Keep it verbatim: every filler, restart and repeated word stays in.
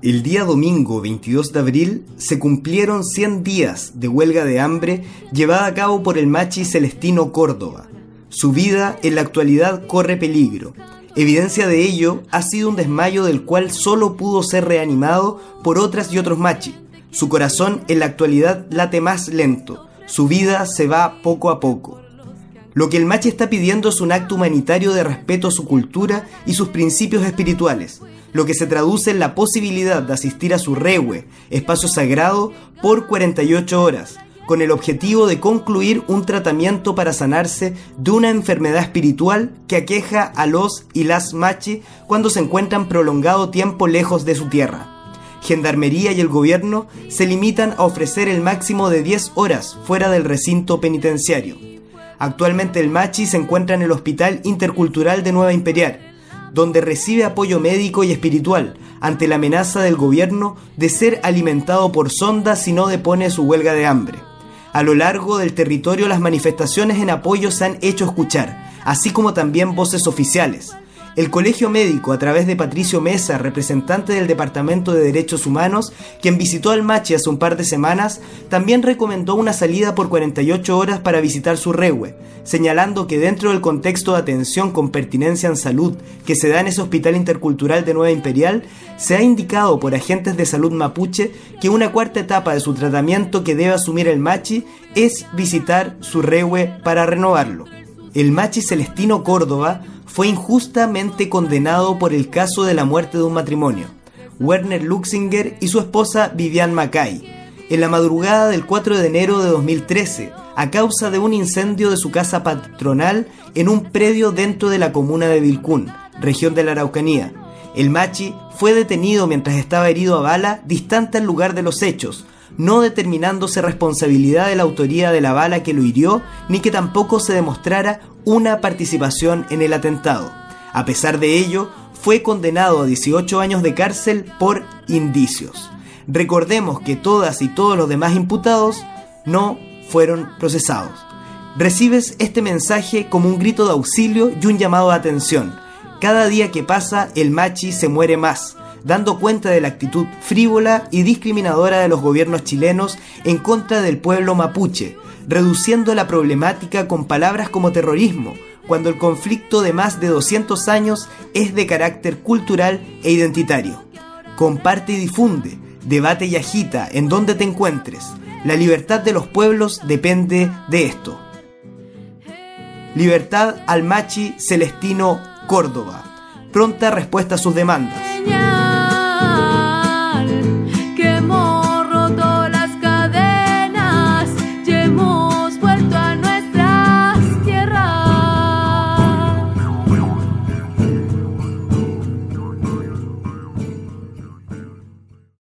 El día domingo veintidós de abril se cumplieron cien días de huelga de hambre llevada a cabo por el machi Celestino Córdoba. Su vida en la actualidad corre peligro. Evidencia de ello ha sido un desmayo del cual solo pudo ser reanimado por otras y otros machi. Su corazón en la actualidad late más lento. Su vida se va poco a poco. Lo que el machi está pidiendo es un acto humanitario de respeto a su cultura y sus principios espirituales, lo que se traduce en la posibilidad de asistir a su reue, espacio sagrado, por cuarenta y ocho horas, con el objetivo de concluir un tratamiento para sanarse de una enfermedad espiritual que aqueja a los y las machi cuando se encuentran prolongado tiempo lejos de su tierra. Gendarmería y el gobierno se limitan a ofrecer el máximo de diez horas fuera del recinto penitenciario. Actualmente el machi se encuentra en el Hospital Intercultural de Nueva Imperial, donde recibe apoyo médico y espiritual ante la amenaza del gobierno de ser alimentado por sonda si no depone su huelga de hambre. A lo largo del territorio las manifestaciones en apoyo se han hecho escuchar, así como también voces oficiales. El Colegio Médico, a través de Patricio Mesa, representante del Departamento de Derechos Humanos, quien visitó al machi hace un par de semanas, también recomendó una salida por cuarenta y ocho horas para visitar su reue, señalando que dentro del contexto de atención con pertinencia en salud que se da en ese Hospital Intercultural de Nueva Imperial, se ha indicado por agentes de salud mapuche que una cuarta etapa de su tratamiento que debe asumir el machi es visitar su reue para renovarlo. El machi Celestino Córdoba fue injustamente condenado por el caso de la muerte de un matrimonio, Werner Luxinger y su esposa Vivian Mackay, en la madrugada del cuatro de enero de dos mil trece, a causa de un incendio de su casa patronal en un predio dentro de la comuna de Vilcún, región de la Araucanía. El machi fue detenido mientras estaba herido a bala distante al lugar de los hechos, no determinándose responsabilidad de la autoría de la bala que lo hirió, ni que tampoco se demostrara una participación en el atentado. A pesar de ello, fue condenado a dieciocho años de cárcel por indicios. Recordemos que todas y todos los demás imputados no fueron procesados. Recibes este mensaje como un grito de auxilio y un llamado de atención. Cada día que pasa, el machi se muere más, dando cuenta de la actitud frívola y discriminadora de los gobiernos chilenos en contra del pueblo mapuche, reduciendo la problemática con palabras como terrorismo, cuando el conflicto de más de doscientos años es de carácter cultural e identitario. Comparte y difunde, debate y agita en donde te encuentres. La libertad de los pueblos depende de esto. Libertad al machi Celestino Córdoba. Pronta respuesta a sus demandas.